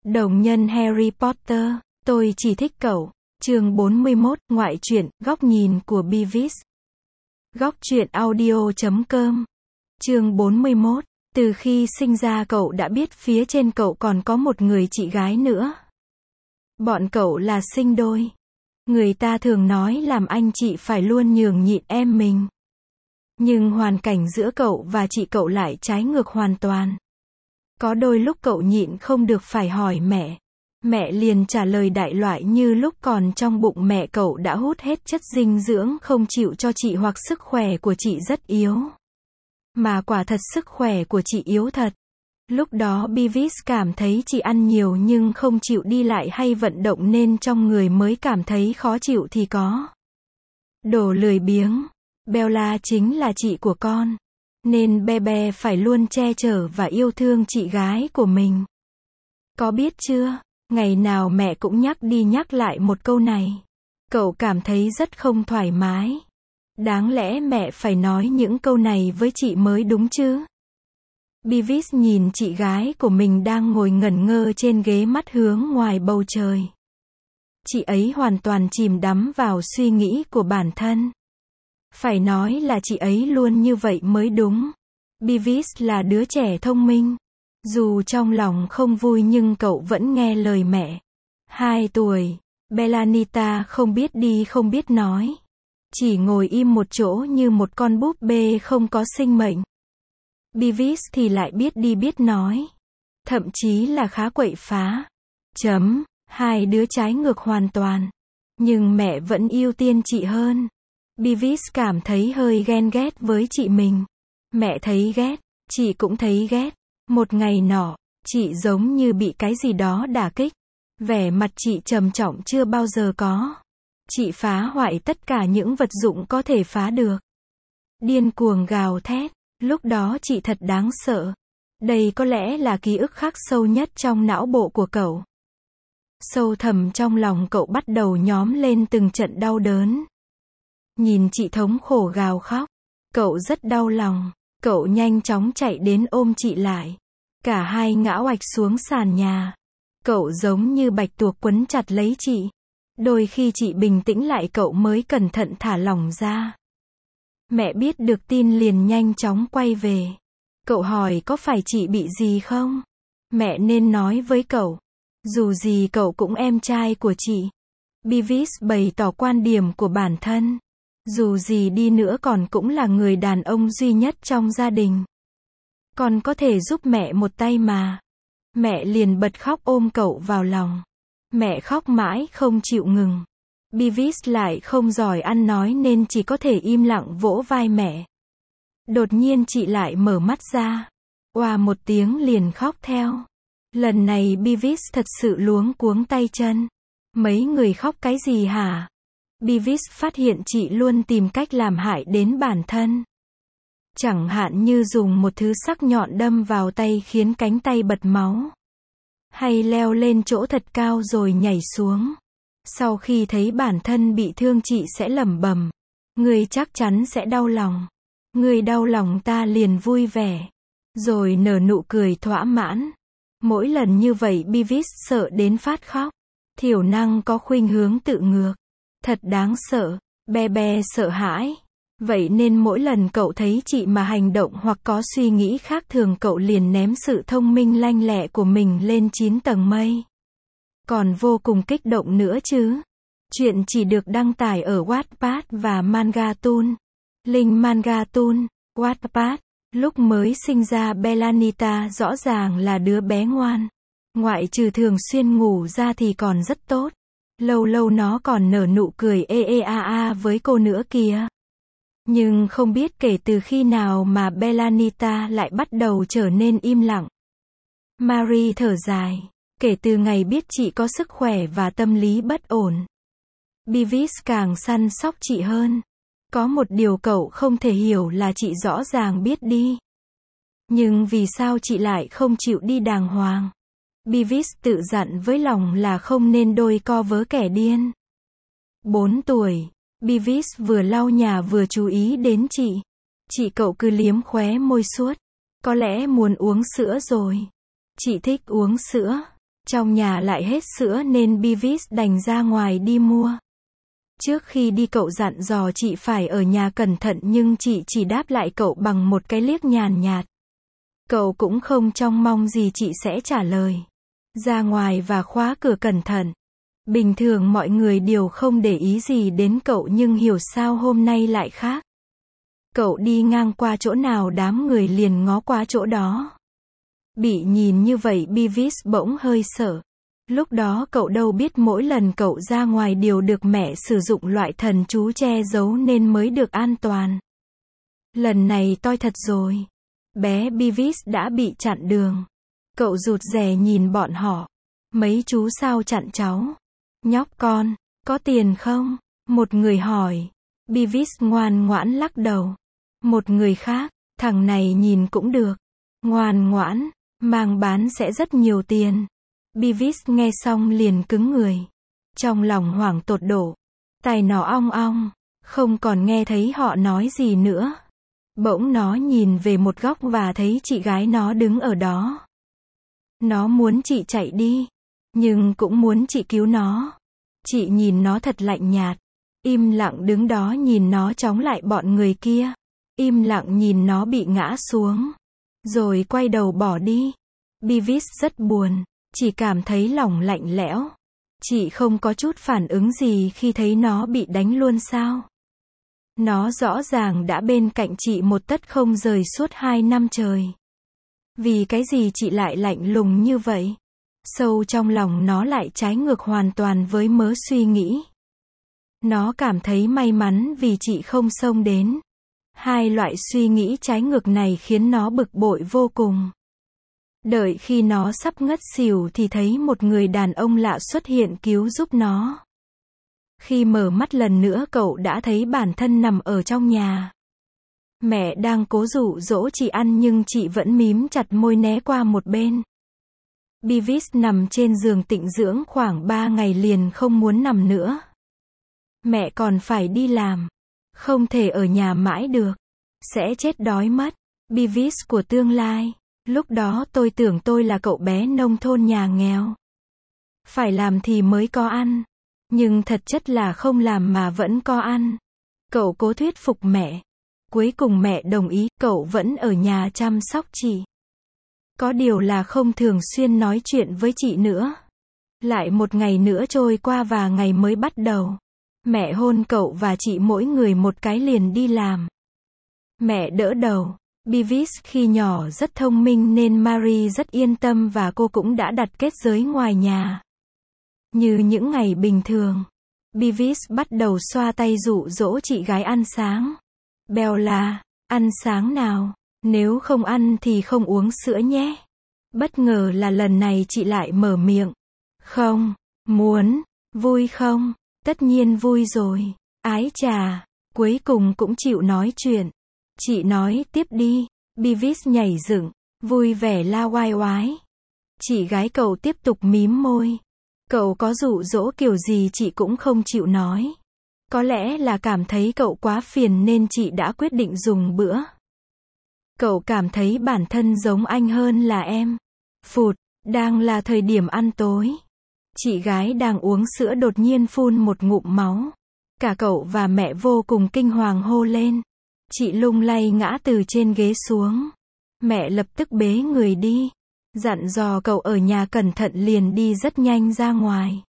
Đồng nhân Harry Potter, tôi chỉ thích cậu. Chương 41, ngoại truyện, góc nhìn của Beavis. Góc truyện audio.com. Chương 41, từ khi sinh ra cậu đã biết phía trên cậu còn có một người chị gái nữa. Bọn cậu là sinh đôi. Người ta thường nói làm anh chị phải luôn nhường nhịn em mình. Nhưng hoàn cảnh giữa cậu và chị cậu lại trái ngược hoàn toàn. Có đôi lúc cậu nhịn không được phải hỏi mẹ. Mẹ liền trả lời đại loại như lúc còn trong bụng mẹ cậu đã hút hết chất dinh dưỡng không chịu cho chị, hoặc sức khỏe của chị rất yếu. Mà quả thật sức khỏe của chị yếu thật. Lúc đó Beavis cảm thấy chị ăn nhiều nhưng không chịu đi lại hay vận động nên trong người mới cảm thấy khó chịu thì có. Đồ lười biếng. Bella chính là chị của con. Nên Bebe phải luôn che chở và yêu thương chị gái của mình. Có biết chưa, ngày nào mẹ cũng nhắc đi nhắc lại một câu này. Cậu cảm thấy rất không thoải mái. Đáng lẽ mẹ phải nói những câu này với chị mới đúng chứ. Beavis nhìn chị gái của mình đang ngồi ngẩn ngơ trên ghế, mắt hướng ngoài bầu trời. Chị ấy hoàn toàn chìm đắm vào suy nghĩ của bản thân. Phải nói là chị ấy luôn như vậy mới đúng. Beavis là đứa trẻ thông minh. Dù trong lòng không vui nhưng cậu vẫn nghe lời mẹ. 2 tuổi, Bellanita không biết đi không biết nói. Chỉ ngồi im một chỗ như một con búp bê không có sinh mệnh. Beavis thì lại biết đi biết nói. Thậm chí là khá quậy phá. Hai đứa trái ngược hoàn toàn. Nhưng mẹ vẫn ưu tiên chị hơn. Beavis cảm thấy hơi ghen ghét với chị mình. Mẹ thấy ghét, chị cũng thấy ghét. Một ngày nọ, chị giống như bị cái gì đó đả kích. Vẻ mặt chị trầm trọng chưa bao giờ có. Chị phá hoại tất cả những vật dụng có thể phá được. Điên cuồng gào thét. Lúc đó chị thật đáng sợ. Đây có lẽ là ký ức khắc sâu nhất trong não bộ của cậu. Sâu thẳm trong lòng cậu bắt đầu nhóm lên từng trận đau đớn. Nhìn chị thống khổ gào khóc, cậu rất đau lòng. Cậu nhanh chóng chạy đến ôm chị lại. Cả hai ngã oạch xuống sàn nhà. Cậu giống như bạch tuộc quấn chặt lấy chị. Đôi khi chị bình tĩnh lại cậu mới cẩn thận thả lỏng ra. Mẹ biết được tin liền nhanh chóng quay về. Cậu hỏi có phải chị bị gì không? Mẹ nên nói với cậu. Dù gì cậu cũng em trai của chị. Beavis bày tỏ quan điểm của bản thân. Dù gì đi nữa còn cũng là người đàn ông duy nhất trong gia đình. Con có thể giúp mẹ một tay mà. Mẹ liền bật khóc ôm cậu vào lòng. Mẹ khóc mãi không chịu ngừng. Beavis lại không giỏi ăn nói nên chỉ có thể im lặng vỗ vai mẹ. Đột nhiên chị lại mở mắt ra. Oà một tiếng liền khóc theo. Lần này Beavis thật sự luống cuống tay chân. Mấy người khóc cái gì hả? Beavis phát hiện chị luôn tìm cách làm hại đến bản thân. Chẳng hạn như dùng một thứ sắc nhọn đâm vào tay khiến cánh tay bật máu. Hay leo lên chỗ thật cao rồi nhảy xuống. Sau khi thấy bản thân bị thương chị sẽ lẩm bẩm. Ngươi chắc chắn sẽ đau lòng. Ngươi đau lòng ta liền vui vẻ. Rồi nở nụ cười thỏa mãn. Mỗi lần như vậy Beavis sợ đến phát khóc. Thiểu năng có khuynh hướng tự ngược. Thật đáng sợ. Bebe sợ hãi. Vậy nên mỗi lần cậu thấy chị mà hành động hoặc có suy nghĩ khác thường cậu liền ném sự thông minh lanh lẹ của mình lên 9 tầng mây. Còn vô cùng kích động nữa chứ. Chuyện chỉ được đăng tải ở Wattpad và Mangatoon. Link Mangatoon, Wattpad. Lúc mới sinh ra Bellanita rõ ràng là đứa bé ngoan. Ngoại trừ thường xuyên ngủ ra thì còn rất tốt. Lâu lâu nó còn nở nụ cười với cô nữa kìa. Nhưng không biết kể từ khi nào mà Bellanita lại bắt đầu trở nên im lặng. Marie thở dài. Kể từ ngày biết chị có sức khỏe và tâm lý bất ổn. Beavis càng săn sóc chị hơn. Có một điều cậu không thể hiểu là chị rõ ràng biết đi. Nhưng vì sao chị lại không chịu đi đàng hoàng? Beavis tự dặn với lòng là không nên đôi co với kẻ điên. 4 tuổi, Beavis vừa lau nhà vừa chú ý đến chị. Chị cậu cứ liếm khóe môi suốt. Có lẽ muốn uống sữa rồi. Chị thích uống sữa. Trong nhà lại hết sữa nên Beavis đành ra ngoài đi mua. Trước khi đi cậu dặn dò chị phải ở nhà cẩn thận nhưng chị chỉ đáp lại cậu bằng một cái liếc nhàn nhạt. Cậu cũng không trông mong gì chị sẽ trả lời. Ra ngoài và khóa cửa cẩn thận. Bình thường mọi người đều không để ý gì đến cậu nhưng hiểu sao hôm nay lại khác. Cậu đi ngang qua chỗ nào đám người liền ngó qua chỗ đó. Bị nhìn như vậy Beavis bỗng hơi sợ. Lúc đó cậu đâu biết mỗi lần cậu ra ngoài đều được mẹ sử dụng loại thần chú che giấu nên mới được an toàn. Lần này toi thật rồi. Bé Beavis đã bị chặn đường. Cậu rụt rè nhìn bọn họ. Mấy chú sao chặn cháu? Nhóc con, có tiền không? Một người hỏi. Beavis ngoan ngoãn lắc đầu. Một người khác, thằng này nhìn cũng được. Ngoan ngoãn, mang bán sẽ rất nhiều tiền. Beavis nghe xong liền cứng người. Trong lòng hoảng tột độ. Tai nó ong ong, không còn nghe thấy họ nói gì nữa. Bỗng nó nhìn về một góc và thấy chị gái nó đứng ở đó. Nó muốn chị chạy đi, nhưng cũng muốn chị cứu nó. Chị nhìn nó thật lạnh nhạt. Im lặng đứng đó nhìn nó chống lại bọn người kia. Im lặng nhìn nó bị ngã xuống. Rồi quay đầu bỏ đi. Beavis rất buồn. Chỉ cảm thấy lòng lạnh lẽo. Chị không có chút phản ứng gì khi thấy nó bị đánh luôn sao? Nó rõ ràng đã bên cạnh chị một tấc không rời suốt 2 năm trời. Vì cái gì chị lại lạnh lùng như vậy? Sâu trong lòng nó lại trái ngược hoàn toàn với mớ suy nghĩ. Nó cảm thấy may mắn vì chị không xông đến. Hai loại suy nghĩ trái ngược này khiến nó bực bội vô cùng. Đợi khi nó sắp ngất xỉu thì thấy một người đàn ông lạ xuất hiện cứu giúp nó. Khi mở mắt lần nữa cậu đã thấy bản thân nằm ở trong nhà. Mẹ đang cố dụ dỗ chị ăn nhưng chị vẫn mím chặt môi né qua một bên. Beavis nằm trên giường tịnh dưỡng khoảng 3 ngày liền không muốn nằm nữa. Mẹ còn phải đi làm. Không thể ở nhà mãi được. Sẽ chết đói mất. Beavis của tương lai. Lúc đó tôi tưởng tôi là cậu bé nông thôn nhà nghèo. Phải làm thì mới có ăn. Nhưng thật chất là không làm mà vẫn có ăn. Cậu cố thuyết phục mẹ. Cuối cùng mẹ đồng ý, cậu vẫn ở nhà chăm sóc chị. Có điều là không thường xuyên nói chuyện với chị nữa. Lại một ngày nữa trôi qua và ngày mới bắt đầu. Mẹ hôn cậu và chị mỗi người một cái liền đi làm. Mẹ đỡ đầu. Beavis khi nhỏ rất thông minh nên Marie rất yên tâm và cô cũng đã đặt kết giới ngoài nhà. Như những ngày bình thường, Beavis bắt đầu xoa tay dụ dỗ chị gái ăn sáng. Bella, ăn sáng nào, nếu không ăn thì không uống sữa nhé. Bất ngờ là lần này chị lại mở miệng. Không, muốn, vui không? Tất nhiên vui rồi. Ái chà, cuối cùng cũng chịu nói chuyện. Chị nói tiếp đi. Beavis nhảy dựng, vui vẻ la oai oái. Chị gái cậu tiếp tục mím môi. Cậu có dụ dỗ kiểu gì chị cũng không chịu nói. Có lẽ là cảm thấy cậu quá phiền nên chị đã quyết định dùng bữa. Cậu cảm thấy bản thân giống anh hơn là em. Phụt, đang là thời điểm ăn tối. Chị gái đang uống sữa đột nhiên phun một ngụm máu. Cả cậu và mẹ vô cùng kinh hoàng hô lên. Chị lung lay ngã từ trên ghế xuống. Mẹ lập tức bế người đi. Dặn dò cậu ở nhà cẩn thận liền đi rất nhanh ra ngoài.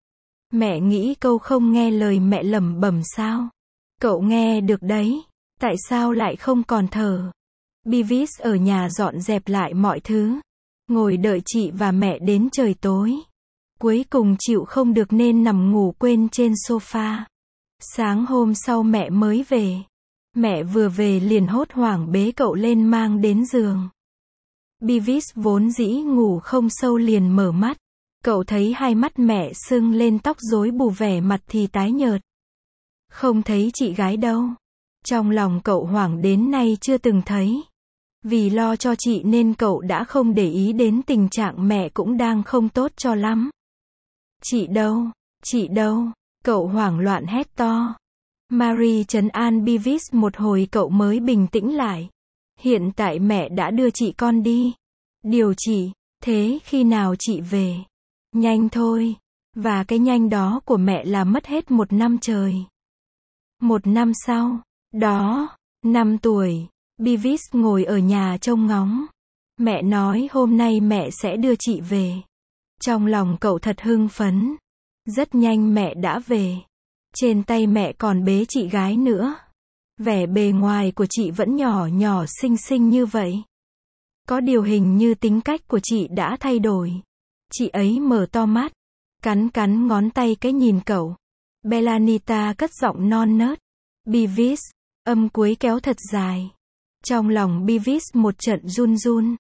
Mẹ nghĩ cậu không nghe lời mẹ lẩm bẩm sao? Cậu nghe được đấy. Tại sao lại không còn thở? Beavis ở nhà dọn dẹp lại mọi thứ. Ngồi đợi chị và mẹ đến trời tối. Cuối cùng chịu không được nên nằm ngủ quên trên sofa. Sáng hôm sau mẹ mới về. Mẹ vừa về liền hốt hoảng bế cậu lên mang đến giường. Beavis vốn dĩ ngủ không sâu liền mở mắt. Cậu thấy hai mắt mẹ sưng lên, tóc rối bù, vẻ mặt thì tái nhợt. Không thấy chị gái đâu. Trong lòng cậu hoảng đến nay chưa từng thấy. Vì lo cho chị nên cậu đã không để ý đến tình trạng mẹ cũng đang không tốt cho lắm. Chị đâu? Chị đâu? Cậu hoảng loạn hét to. Marie trấn an Beavis một hồi cậu mới bình tĩnh lại. Hiện tại mẹ đã đưa chị con đi. Điều chị, thế khi nào chị về? Nhanh thôi. Và cái nhanh đó của mẹ là mất hết 1 năm trời. 1 năm sau, đó, 5 tuổi, Beavis ngồi ở nhà trông ngóng. Mẹ nói hôm nay mẹ sẽ đưa chị về. Trong lòng cậu thật hưng phấn. Rất nhanh mẹ đã về. Trên tay mẹ còn bế chị gái nữa. Vẻ bề ngoài của chị vẫn nhỏ nhỏ xinh xinh như vậy. Có điều hình như tính cách của chị đã thay đổi. Chị ấy mở to mắt, cắn cắn ngón tay cái nhìn cậu. Bellanita cất giọng non nớt. Beavis, âm cuối kéo thật dài. Trong lòng Beavis một trận run run.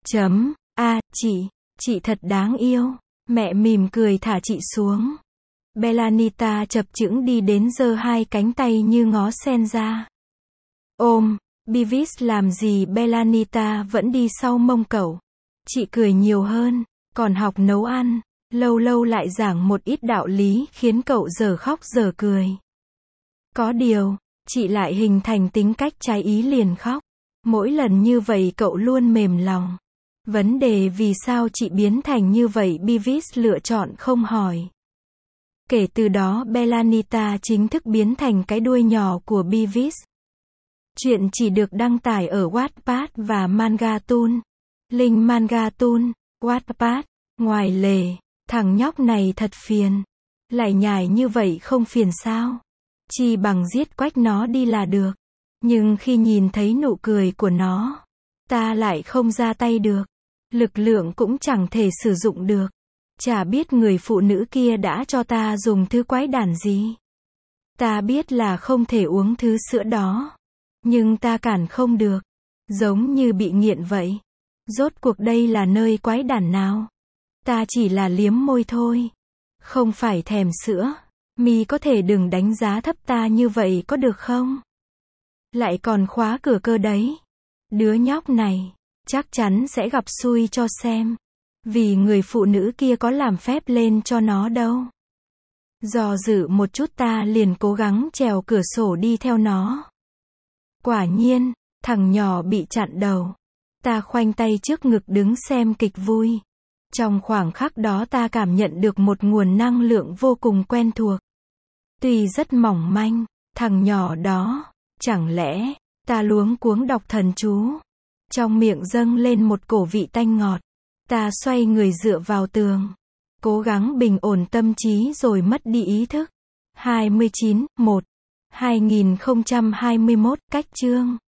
Chị thật đáng yêu. Mẹ mỉm cười thả chị xuống. Bellanita chập chững đi đến giơ 2 cánh tay như ngó sen ra. Ôm, Beavis làm gì Bellanita vẫn đi sau mông cậu. Chị cười nhiều hơn, còn học nấu ăn, lâu lâu lại giảng một ít đạo lý khiến cậu giờ khóc giờ cười. Có điều, chị lại hình thành tính cách trái ý liền khóc. Mỗi lần như vậy cậu luôn mềm lòng. Vấn đề vì sao chị biến thành như vậy Beavis lựa chọn không hỏi. Kể từ đó Bellanita chính thức biến thành cái đuôi nhỏ của Beavis. Chuyện chỉ được đăng tải ở Wattpad và Mangatoon. Link Mangatoon, Wattpad. Ngoài lề, thằng nhóc này thật phiền. Lại nhải như vậy không phiền sao? Chỉ bằng giết quách nó đi là được. Nhưng khi nhìn thấy nụ cười của nó, ta lại không ra tay được. Lực lượng cũng chẳng thể sử dụng được. Chả biết người phụ nữ kia đã cho ta dùng thứ quái đản gì. Ta biết là không thể uống thứ sữa đó. Nhưng ta cản không được. Giống như bị nghiện vậy. Rốt cuộc đây là nơi quái đản nào? Ta chỉ là liếm môi thôi. Không phải thèm sữa. Mi có thể đừng đánh giá thấp ta như vậy có được không? Lại còn khóa cửa cơ đấy. Đứa nhóc này, chắc chắn sẽ gặp xui cho xem. Vì người phụ nữ kia có làm phép lên cho nó đâu. Do dự một chút ta liền cố gắng trèo cửa sổ đi theo nó. Quả nhiên, thằng nhỏ bị chặn đầu. Ta khoanh tay trước ngực đứng xem kịch vui. Trong khoảng khắc đó ta cảm nhận được một nguồn năng lượng vô cùng quen thuộc. Tuy rất mỏng manh, thằng nhỏ đó, chẳng lẽ, ta luống cuống đọc thần chú. Trong miệng dâng lên một cổ vị tanh ngọt. Ta xoay người dựa vào tường. Cố gắng bình ổn tâm trí rồi mất đi ý thức. 29/1/2021 cách chương